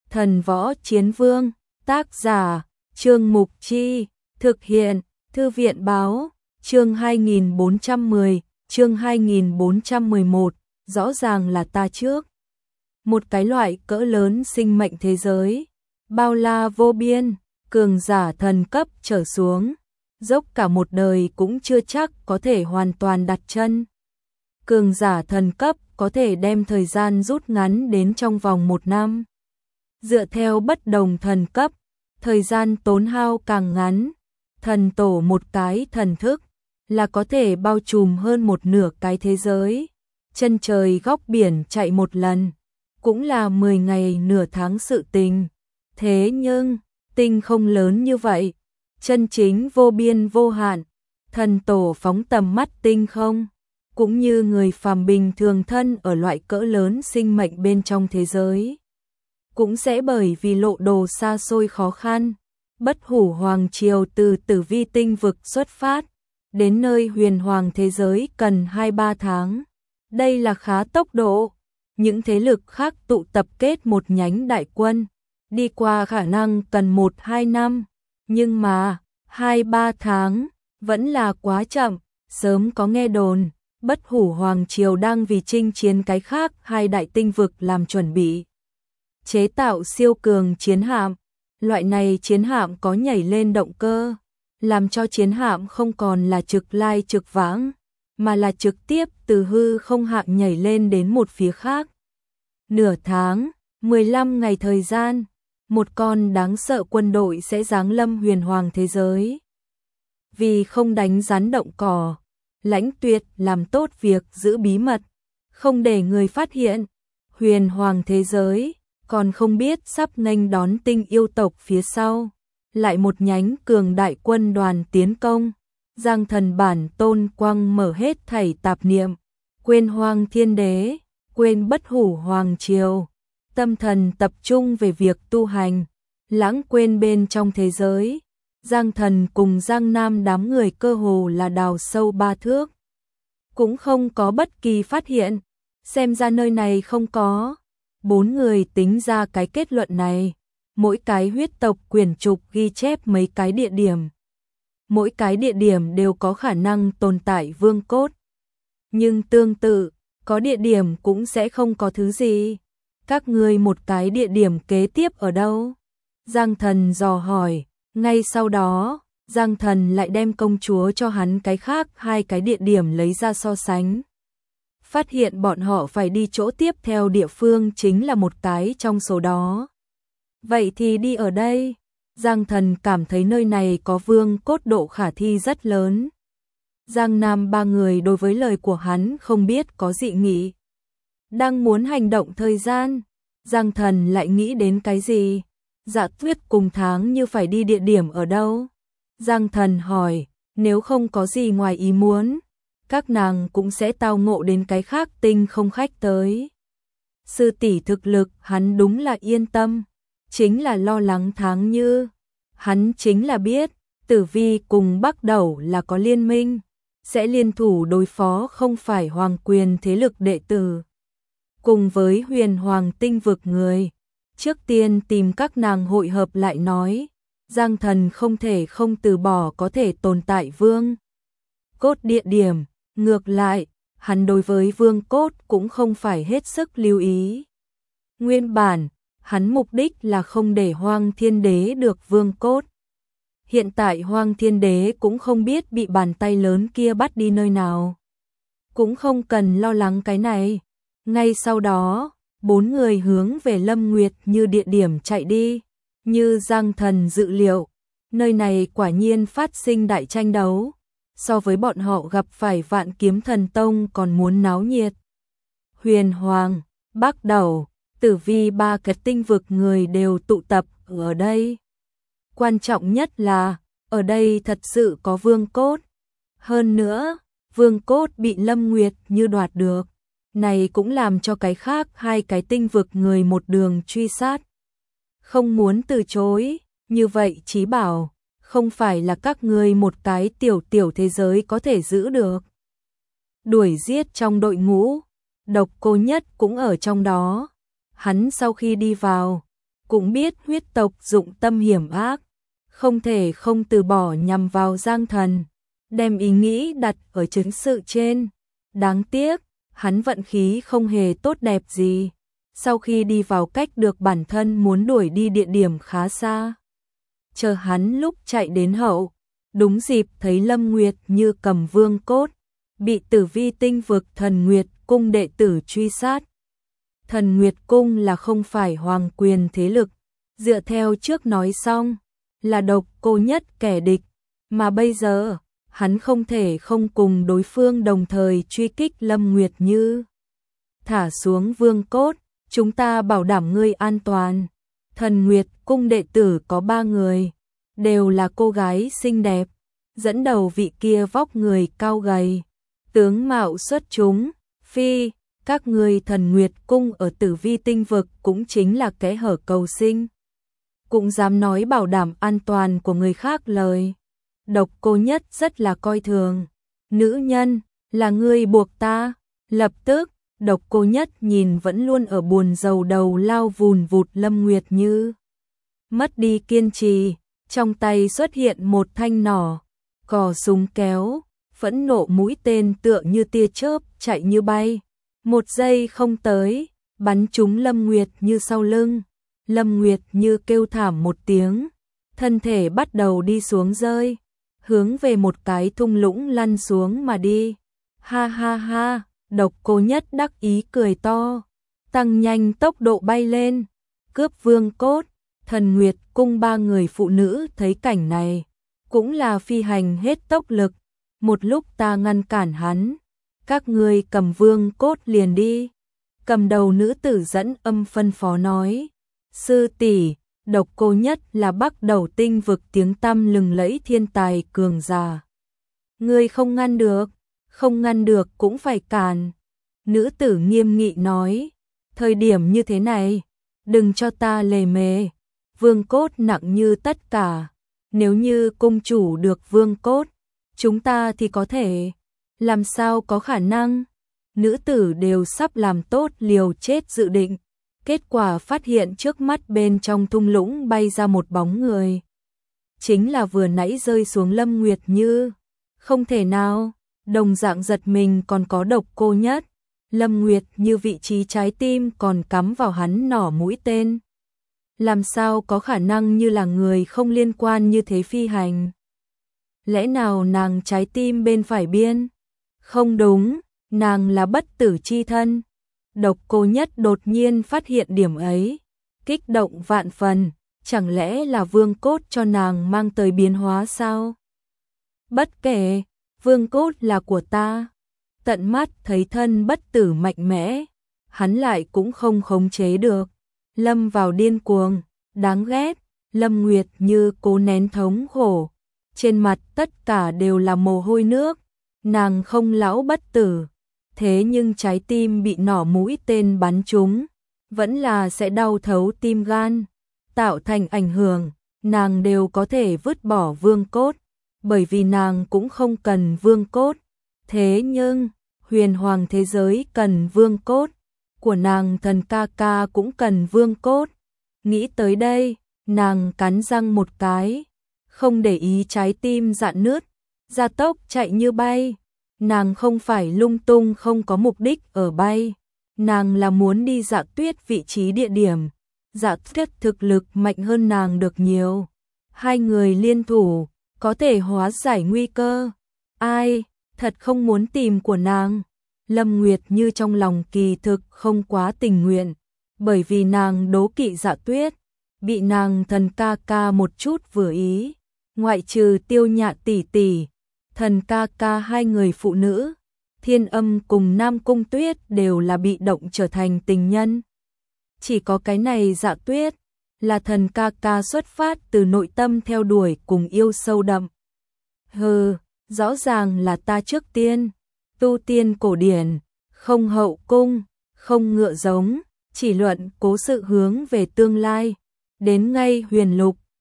Thần Võ Chiến Vương, tác giả, Trương Mục Chi, thực hiện, Thư viện báo, chương 2410, chương 2411, rõ ràng là ta trước. Một cái loại cỡ lớn sinh mệnh thế giới, bao la vô biên, cường giả thần cấp trở xuống, dốc cả một đời cũng chưa chắc có thể hoàn toàn đặt chân. Cường giả thần cấp có thể đem thời gian rút ngắn đến trong vòng 1 năm. Dựa theo bất đồng thần cấp, thời gian tốn hao càng ngắn, thần tổ một cái thần thức là có thể bao trùm hơn một nửa cái thế giới. Chân trời góc biển chạy một lần, cũng là 10 ngày nửa tháng sự tình. Thế nhưng, tinh không lớn như vậy, chân chính vô biên vô hạn, thần tổ phóng tầm mắt tinh không, cũng như người phàm bình thường thân ở loại cỡ lớn sinh mệnh bên trong thế giới. Cũng sẽ bởi vì lộ đồ xa xôi khó khăn, Bất Hủ Hoàng Triều từ Tử Vi tinh vực xuất phát, đến nơi huyền hoàng thế giới cần 2-3 tháng. Đây là khá tốc độ. Những thế lực khác tụ tập kết một nhánh đại quân, đi qua khả năng cần 1-2 năm, nhưng mà 2-3 tháng vẫn là quá chậm. Sớm có nghe đồn, Bất Hủ Hoàng Triều đang vì chinh chiến cái khác 2 đại tinh vực làm chuẩn bị. Chế tạo siêu cường chiến hạm, loại này chiến hạm có nhảy lên động cơ, làm cho chiến hạm không còn là trực lai trực vãng, mà là trực tiếp từ hư không hạng nhảy lên đến một phía khác. Nửa tháng, 15 ngày thời gian, một con đáng sợ quân đội sẽ giáng lâm huyền hoàng thế giới. Vì không đánh rắn động cỏ, Lãnh Tuyệt làm tốt việc giữ bí mật, không để người phát hiện. Huyền hoàng thế giới còn không biết sắp nghênh đón tinh yêu tộc phía sau, lại một nhánh cường đại quân đoàn tiến công. Giang Thần Bản Tôn quang mở hết thảy tạp niệm, quên Hoang Thiên Đế, quên Bất Hủ Hoàng Triều, tâm thần tập trung về việc tu hành, lãng quên bên trong thế giới. Giang Thần cùng Giang Nam đám người cơ hồ là đào sâu 3 thước, cũng không có bất kỳ phát hiện. Xem ra nơi này không có. 4 người tính ra cái kết luận này. Mỗi cái huyết tộc quyển trục ghi chép mấy cái địa điểm. Mỗi cái địa điểm đều có khả năng tồn tại vương cốt. Nhưng tương tự, có địa điểm cũng sẽ không có thứ gì. Các ngươi một cái địa điểm kế tiếp ở đâu? Giang Thần dò hỏi. Ngay sau đó, Giang Thần lại đem công chúa cho hắn cái khác 2 cái địa điểm lấy ra so sánh. Phát hiện bọn họ phải đi chỗ tiếp theo địa phương chính là một cái trong số đó. Vậy thì đi ở đây. Giang Thần cảm thấy nơi này có vương cốt độ khả thi rất lớn. Giang Nam 3 người đối với lời của hắn không biết có dị nghị. Đang muốn hành động thời gian, Giang Thần lại nghĩ đến cái gì? Dạ Tuyết cùng Tháng Như phải đi địa điểm ở đâu? Giang Thần hỏi, nếu không có gì ngoài ý muốn, các nàng cũng sẽ tao ngộ đến cái khác tinh không khách tới. Sư tỷ thực lực hắn đúng là yên tâm, chính là lo lắng Tháng Như. Hắn chính là biết, Tử Vi cùng Bắc Đẩu là có liên minh, sẽ liên thủ đối phó không phải hoàng quyền thế lực đệ tử. Cùng với huyền hoàng tinh vực người, trước tiên tìm các nàng hội hợp lại nói, Giang Thần không thể không từ bỏ có thể tồn tại vương cốt địa điểm. Ngược lại, hắn đối với vương cốt cũng không phải hết sức lưu ý. Nguyên bản, hắn mục đích là không để Hoang Thiên Đế được vương cốt. Hiện tại Hoang Thiên Đế cũng không biết bị bàn tay lớn kia bắt đi nơi nào. Cũng không cần lo lắng cái này. Ngay sau đó, 4 người hướng về Lâm Nguyệt Như địa điểm chạy đi. Như Giang Thần dự liệu, nơi này quả nhiên phát sinh đại tranh đấu. So với bọn họ gặp phải Vạn Kiếm Thần Tông còn muốn náo nhiệt. Huyền Hoàng, Bắc Đẩu, Tử Vi 3 cái tinh vực người đều tụ tập ở đây. Quan trọng nhất là, ở đây thật sự có vương cốt. Hơn nữa, vương cốt bị Lâm Nguyệt Như đoạt được. Này cũng làm cho cái khác 2 cái tinh vực người một đường truy sát. Không muốn từ chối, như vậy Chí bảo, không phải là các ngươi một cái tiểu thế giới có thể giữ được. Đuổi giết trong đội ngũ, Độc Cô Nhất cũng ở trong đó. Hắn sau khi đi vào, cũng biết huyết tộc dụng tâm hiểm ác, không thể không từ bỏ nhằm vào Giang Thần, đem ý nghĩ đặt ở chứng sự trên. Đáng tiếc, hắn vận khí không hề tốt đẹp gì. Sau khi đi vào cách được bản thân muốn đuổi đi địa điểm khá xa. Chờ hắn lúc chạy đến hậu, đúng dịp thấy Lâm Nguyệt Như cầm vương cốt, bị Tử Vi tinh vực Thần Nguyệt cung đệ tử truy sát. Thần Nguyệt cung là không phải hoàng quyền thế lực, dựa theo trước nói xong, là Độc Cô Nhất kẻ địch, mà bây giờ, hắn không thể không cùng đối phương đồng thời truy kích Lâm Nguyệt Như. Thả xuống vương cốt, chúng ta bảo đảm ngươi an toàn. Thần Nguyệt cung đệ tử có 3 người, đều là cô gái xinh đẹp, dẫn đầu vị kia vóc người cao gầy, tướng mạo xuất chúng. Phi, các ngươi Thần Nguyệt cung ở Tử Vi tinh vực cũng chính là kẽ hở cầu sinh, cũng dám nói bảo đảm an toàn của người khác lời. Độc Cô Nhất rất là coi thường. Nữ nhân, là ngươi buộc ta. Lập tức, Độc Cô Nhất nhìn vẫn luôn ở buồn rầu đầu lao vùn vụt Lâm Nguyệt Như. Mất đi kiên trì, trong tay xuất hiện một thanh nỏ, cò súng kéo, phẫn nộ mũi tên tựa như tia chớp chạy như bay. 1 giây không tới, bắn trúng Lâm Nguyệt Như sau lưng. Lâm Nguyệt Như kêu thảm một tiếng, thân thể bắt đầu đi xuống rơi, hướng về một cái thung lũng lăn xuống mà đi. Ha ha ha, Độc Cô Nhất đắc ý cười to, tăng nhanh tốc độ bay lên, cướp vương cốt. Thần Nguyệt cung 3 người phụ nữ thấy cảnh này, cũng là phi hành hết tốc lực. Một lúc ta ngăn cản hắn, các ngươi cầm vương cốt liền đi. Cầm đầu nữ tử dẫn âm phân phó nói, sư tỷ, Độc Cô Nhất là Bắc Đầu tinh vực tiếng tăm lừng lẫy thiên tài cường giả. Ngươi không ngăn được, không ngăn được cũng phải cản. Nữ tử nghiêm nghị nói, thời điểm như thế này, đừng cho ta lề mề, vương cốt nặng như tất cả. Nếu như cung chủ được vương cốt, chúng ta thì có thể, làm sao có khả năng. Nữ tử đều sắp làm tốt liều chết dự định. Kết quả phát hiện trước mắt bên trong thung lũng bay ra một bóng người. Chính là vừa nãy rơi xuống Lâm Nguyệt Như. Không thể nào, đồng dạng giật mình còn có Độc Cô Nhất. Lâm Nguyệt Như vị trí trái tim còn cắm vào hắn nỏ mũi tên. Làm sao có khả năng như là người không liên quan như thế phi hành? Lẽ nào nàng trái tim bên phải biên? Không đúng, nàng là bất tử chi thân. Độc Cô Nhất đột nhiên phát hiện điểm ấy, kích động vạn phần, chẳng lẽ là vương cốt cho nàng mang tới biến hóa sao? Bất kể, vương cốt là của ta. Tận mắt thấy thân bất tử mạnh mẽ, hắn lại cũng không khống chế được, lâm vào điên cuồng, đáng ghét. Lâm Nguyệt Như cố nén thống khổ, trên mặt tất cả đều là mồ hôi nước, nàng không lão bất tử. Thế nhưng trái tim bị nỏ mũi tên bắn trúng, vẫn là sẽ đau thấu tim gan, tạo thành ảnh hưởng, nàng đều có thể vứt bỏ vương cốt, bởi vì nàng cũng không cần vương cốt. Thế nhưng, huyền hoàng thế giới cần vương cốt, của nàng thần ca ca cũng cần vương cốt. Nghĩ tới đây, nàng cắn răng một cái, không để ý trái tim rạn nứt, gia tốc chạy như bay. Nàng không phải lung tung không có mục đích ở bay, nàng là muốn đi Dạ Tuyết vị trí địa điểm. Dạ Tuyết thực lực mạnh hơn nàng được nhiều, 2 người liên thủ có thể hóa giải nguy cơ. Ai, thật không muốn tìm của nàng. Lâm Nguyệt Như trong lòng kỳ thực không quá tình nguyện, bởi vì nàng đố kỵ Dạ Tuyết, bị nàng thần ca ca một chút vừa ý, ngoại trừ Tiêu Nhạ tỷ tỷ, thần ca ca 2 người phụ nữ, Thiên Âm cùng Nam Cung Tuyết đều là bị động trở thành tình nhân. Chỉ có cái này Dạ Tuyết, là thần ca ca xuất phát từ nội tâm theo đuổi cùng yêu sâu đậm. Hừ, rõ ràng là ta trước tiên, tu tiên cổ điển, không hậu cung, không ngựa giống, chỉ luận cố sự hướng về tương lai. Đến ngay huyền lục,